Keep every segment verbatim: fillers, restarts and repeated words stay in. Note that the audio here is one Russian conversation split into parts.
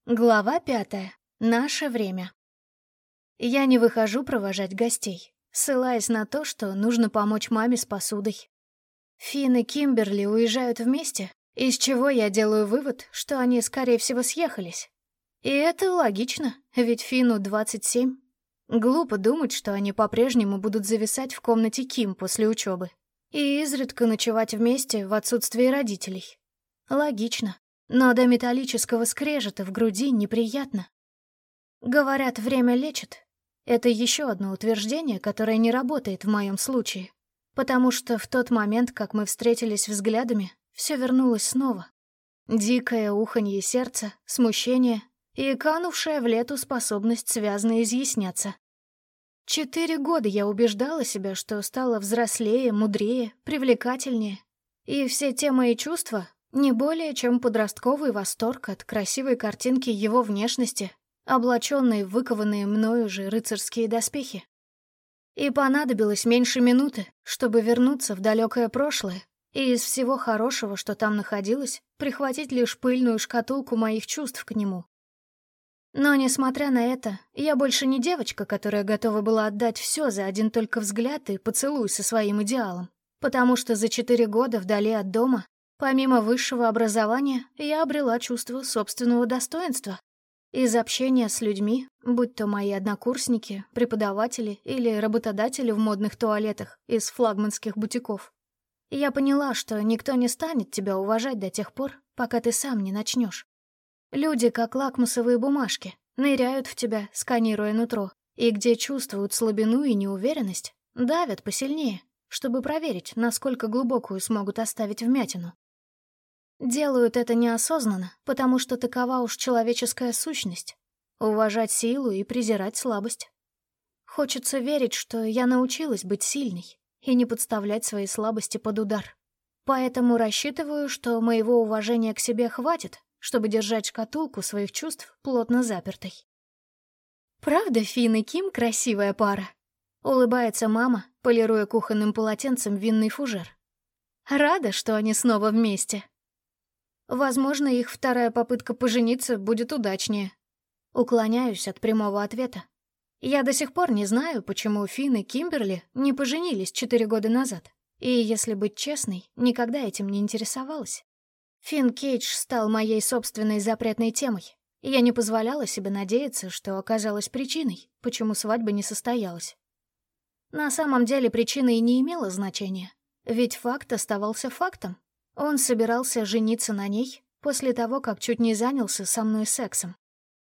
Глава пятая. Наше время. Я не выхожу провожать гостей, ссылаясь на то, что нужно помочь маме с посудой. Финн и Кимберли уезжают вместе, из чего я делаю вывод, что они, скорее всего, съехались. И это логично, ведь Финну двадцать семь. Глупо думать, что они по-прежнему будут зависать в комнате Ким после учебы и изредка ночевать вместе в отсутствии родителей. Логично. Но до металлического скрежета в груди неприятно. Говорят, время лечит. Это еще одно утверждение, которое не работает в моем случае. Потому что в тот момент, как мы встретились взглядами, все вернулось снова. Дикое уханье сердца, смущение и канувшая в лету способность связно изъясняться. Четыре года я убеждала себя, что стала взрослее, мудрее, привлекательнее. И все те мои чувства — не более чем подростковый восторг от красивой картинки его внешности, облаченной в выкованные мною же рыцарские доспехи. И понадобилось меньше минуты, чтобы вернуться в далекое прошлое и из всего хорошего, что там находилось, прихватить лишь пыльную шкатулку моих чувств к нему. Но, несмотря на это, я больше не девочка, которая готова была отдать все за один только взгляд и поцелуй со своим идеалом, потому что за четыре года вдали от дома, помимо высшего образования, я обрела чувство собственного достоинства. Из общения с людьми, будь то мои однокурсники, преподаватели или работодатели в модных туалетах из флагманских бутиков, я поняла, что никто не станет тебя уважать до тех пор, пока ты сам не начнешь. Люди, как лакмусовые бумажки, ныряют в тебя, сканируя нутро, и где чувствуют слабину и неуверенность, давят посильнее, чтобы проверить, насколько глубокую смогут оставить вмятину. Делают это неосознанно, потому что такова уж человеческая сущность — уважать силу и презирать слабость. Хочется верить, что я научилась быть сильной и не подставлять свои слабости под удар. Поэтому рассчитываю, что моего уважения к себе хватит, чтобы держать шкатулку своих чувств плотно запертой. «Правда, Финн и Ким красивая пара?» — улыбается мама, полируя кухонным полотенцем винный фужер. «Рада, что они снова вместе». Возможно, их вторая попытка пожениться будет удачнее. Уклоняюсь от прямого ответа. Я до сих пор не знаю, почему Финн и Кимберли не поженились четыре года назад. И, если быть честной, никогда этим не интересовалась. Финн Кейдж стал моей собственной запретной темой. И я не позволяла себе надеяться, что оказалась причиной, почему свадьба не состоялась. На самом деле причина и не имела значения. Ведь факт оставался фактом. Он собирался жениться на ней после того, как чуть не занялся со мной сексом.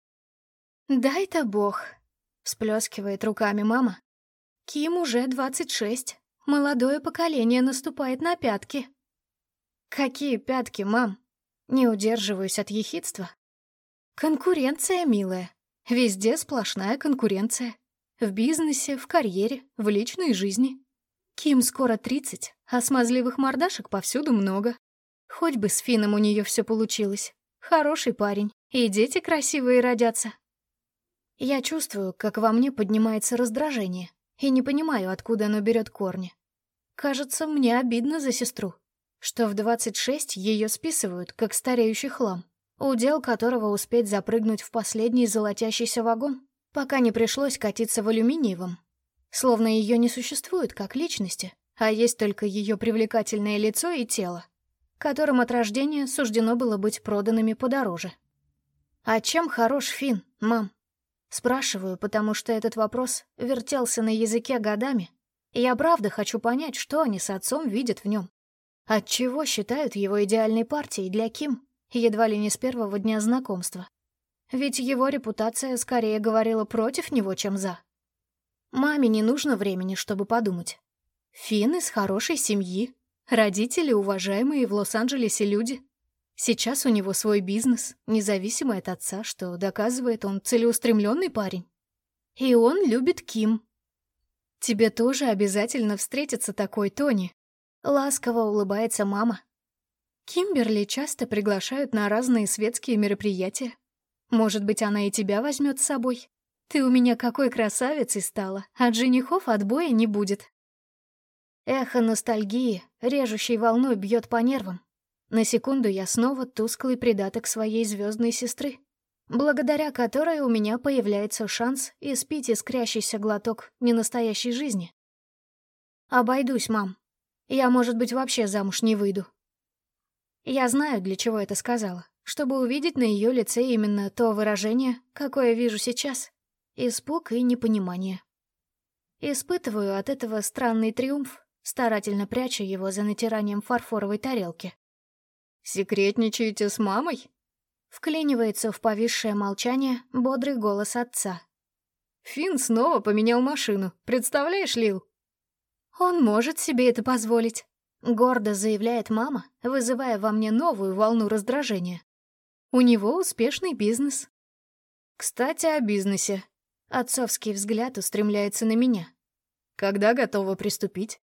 «Дай-то бог», — всплескивает руками мама. «Ким уже двадцать шесть. Молодое поколение наступает на пятки». «Какие пятки, мам?» Не удерживаюсь от ехидства. «Конкуренция, милая. Везде сплошная конкуренция. В бизнесе, в карьере, в личной жизни. Ким скоро тридцать, а смазливых мордашек повсюду много. Хоть бы с Финном у нее все получилось. Хороший парень, и дети красивые родятся». Я чувствую, как во мне поднимается раздражение, и не понимаю, откуда оно берет корни. Кажется, мне обидно за сестру, что в двадцать шесть ее списывают, как стареющий хлам, удел которого успеть запрыгнуть в последний золотящийся вагон, пока не пришлось катиться в алюминиевом. Словно ее не существует как личности, а есть только ее привлекательное лицо и тело, которым от рождения суждено было быть проданными подороже. «А чем хорош Финн, мам?» Спрашиваю, потому что этот вопрос вертелся на языке годами, и я правда хочу понять, что они с отцом видят в нем. Отчего считают его идеальной партией для Ким, едва ли не с первого дня знакомства. Ведь его репутация скорее говорила против него, чем за. Маме не нужно времени, чтобы подумать. Финн из хорошей семьи, родители уважаемые в Лос-Анджелесе люди. Сейчас у него свой бизнес, независимый от отца, что доказывает, он целеустремленный парень. И он любит Ким. «Тебе тоже обязательно встретится такой Тони», — ласково улыбается мама. «Кимберли часто приглашают на разные светские мероприятия. Может быть, она и тебя возьмет с собой? Ты у меня какой красавицей стала, от женихов отбоя не будет». Эхо ностальгии, режущей волной, бьет по нервам. На секунду я снова тусклый придаток своей звездной сестры. благодаря которой у меня появляется шанс испить искрящийся глоток ненастоящей жизни. Обойдусь, мам. Я, может быть, вообще замуж не выйду. Я знаю, для чего это сказала, чтобы увидеть на ее лице именно то выражение, какое вижу сейчас. Испуг и непонимание. Испытываю от этого странный триумф, старательно пряча его за натиранием фарфоровой тарелки. «Секретничаете с мамой?» Вклинивается в повисшее молчание бодрый голос отца. «Финн снова поменял машину, представляешь, Лил?» «Он может себе это позволить», — гордо заявляет мама, вызывая во мне новую волну раздражения. «У него успешный бизнес». «Кстати, о бизнесе». Отцовский взгляд устремляется на меня. «Когда готова приступить?»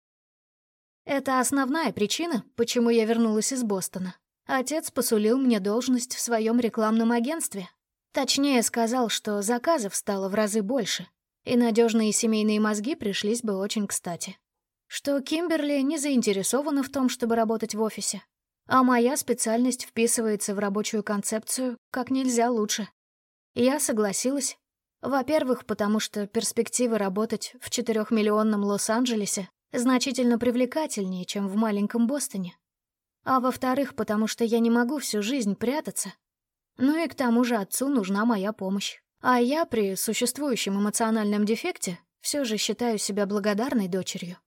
Это основная причина, почему я вернулась из Бостона. Отец посулил мне должность в своем рекламном агентстве. Точнее, сказал, что заказов стало в разы больше, и надежные семейные мозги пришлись бы очень кстати. Что Кимберли не заинтересована в том, чтобы работать в офисе, а моя специальность вписывается в рабочую концепцию как нельзя лучше. Я согласилась. Во-первых, потому что перспективы работать в четырехмиллионном Лос-Анджелесе значительно привлекательнее, чем в маленьком Бостоне. А во-вторых, потому что я не могу всю жизнь прятаться. Ну и к тому же отцу нужна моя помощь. А я при существующем эмоциональном дефекте все же считаю себя благодарной дочерью.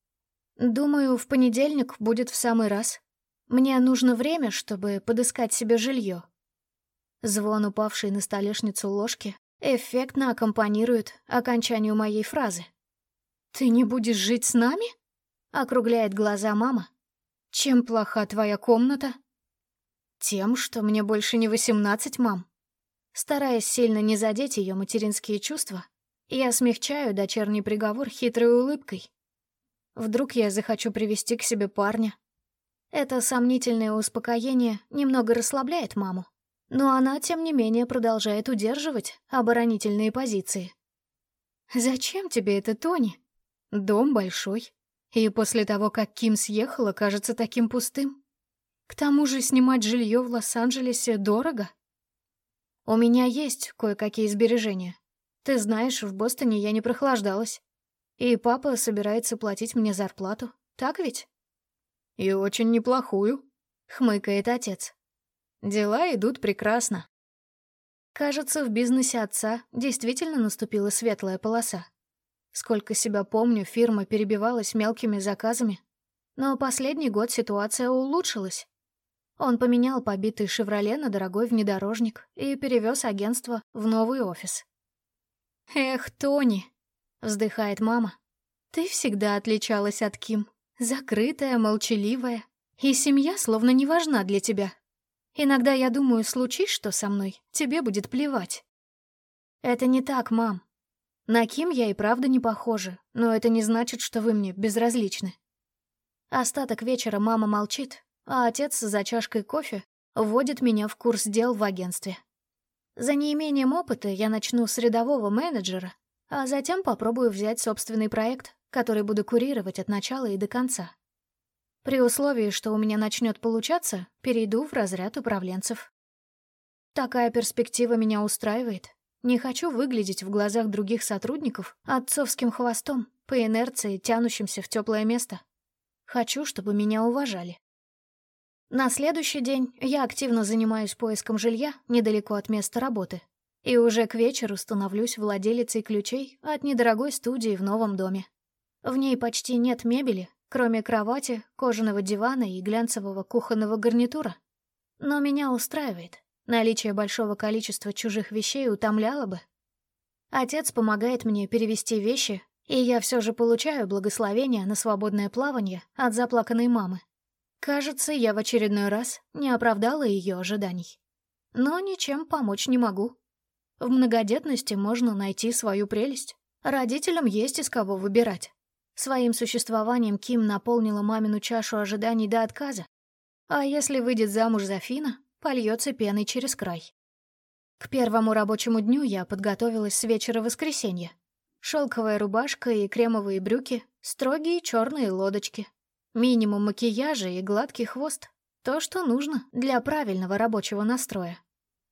Думаю, в понедельник будет в самый раз. Мне нужно время, чтобы подыскать себе жилье. Звон, упавшей на столешницу ложки, эффектно аккомпанирует окончанию моей фразы. «Ты не будешь жить с нами?» — округляет глаза мама. «Чем плоха твоя комната?» «Тем, что мне больше не восемнадцать, мам». Стараясь сильно не задеть ее материнские чувства, я смягчаю дочерний приговор хитрой улыбкой. Вдруг я захочу привести к себе парня. Это сомнительное успокоение немного расслабляет маму, но она, тем не менее, продолжает удерживать оборонительные позиции. «Зачем тебе это, Тони? Дом большой. И после того, как Ким съехала, кажется таким пустым. К тому же снимать жилье в Лос-Анджелесе дорого. У меня есть кое-какие сбережения. Ты знаешь, в Бостоне я не прохлаждалась. И папа собирается платить мне зарплату, так ведь?» «И очень неплохую», — хмыкает отец. «Дела идут прекрасно». Кажется, в бизнесе отца действительно наступила светлая полоса. Сколько себя помню, фирма перебивалась мелкими заказами. Но последний год ситуация улучшилась. Он поменял побитый «Шевроле» на дорогой внедорожник и перевез агентство в новый офис. «Эх, Тони!» — вздыхает мама. «Ты всегда отличалась от Ким. Закрытая, молчаливая. И семья словно не важна для тебя. Иногда я думаю, случись что со мной, тебе будет плевать». «Это не так, мам. На Ким я и правда не похожа, но это не значит, что вы мне безразличны». Остаток вечера мама молчит, а отец за чашкой кофе вводит меня в курс дел в агентстве. За неимением опыта я начну с рядового менеджера, а затем попробую взять собственный проект, который буду курировать от начала и до конца. При условии, что у меня начнет получаться, перейду в разряд управленцев. Такая перспектива меня устраивает. Не хочу выглядеть в глазах других сотрудников отцовским хвостом, по инерции тянущимся в теплое место. Хочу, чтобы меня уважали. На следующий день я активно занимаюсь поиском жилья недалеко от места работы. И уже к вечеру становлюсь владелицей ключей от недорогой студии в новом доме. В ней почти нет мебели, кроме кровати, кожаного дивана и глянцевого кухонного гарнитура. Но меня устраивает. Наличие большого количества чужих вещей утомляло бы. Отец помогает мне перевести вещи, и я все же получаю благословение на свободное плавание от заплаканной мамы. Кажется, я в очередной раз не оправдала ее ожиданий. Но ничем помочь не могу. В многодетности можно найти свою прелесть. Родителям есть из кого выбирать. Своим существованием Ким наполнила мамину чашу ожиданий до отказа. А если выйдет замуж за Фина, польется пеной через край. К первому рабочему дню я подготовилась с вечера воскресенья. Шелковая рубашка и кремовые брюки, строгие черные лодочки. Минимум макияжа и гладкий хвост. То, что нужно для правильного рабочего настроя.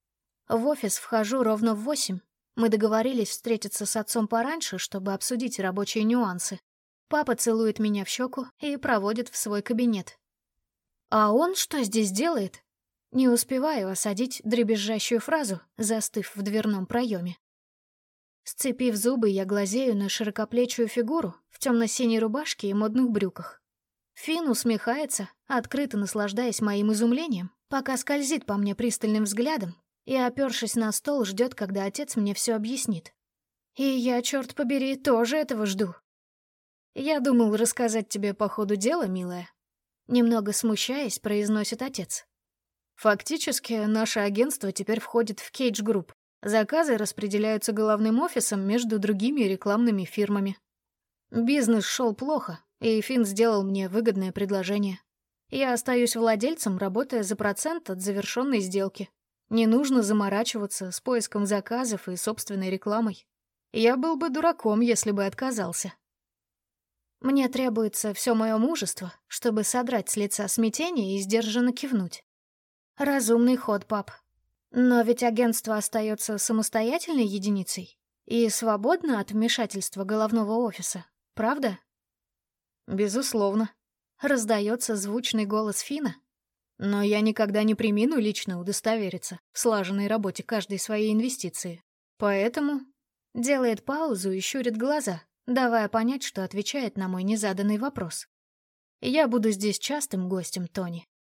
В офис вхожу ровно в восемь. Мы договорились встретиться с отцом пораньше, чтобы обсудить рабочие нюансы. Папа целует меня в щеку и проводит в свой кабинет. А он что здесь делает? Не успеваю осадить дребезжащую фразу, застыв в дверном проеме. Сцепив зубы, я глазею на широкоплечую фигуру в темно-синей рубашке и модных брюках. Финн усмехается, открыто наслаждаясь моим изумлением, пока скользит по мне пристальным взглядом и, опершись на стол, ждет, когда отец мне все объяснит. И я, черт побери, тоже этого жду. Я думал рассказать тебе по ходу дела, милая. Немного смущаясь, произносит отец. Фактически, наше агентство теперь входит в Кейдж Групп. Заказы распределяются головным офисом между другими рекламными фирмами. Бизнес шел плохо, и Финн сделал мне выгодное предложение. Я остаюсь владельцем, работая за процент от завершенной сделки. Не нужно заморачиваться с поиском заказов и собственной рекламой. Я был бы дураком, если бы отказался. Мне требуется все мое мужество, чтобы содрать с лица смятение и сдержанно кивнуть. Разумный ход, пап. Но ведь агентство остается самостоятельной единицей и свободно от вмешательства головного офиса, правда? Безусловно. Раздается звучный голос Фина. Но я никогда не премину лично удостовериться в слаженной работе каждой своей инвестиции. Поэтому делает паузу и щурит глаза, давая понять, что отвечает на мой незаданный вопрос. Я буду здесь частым гостем, Тони.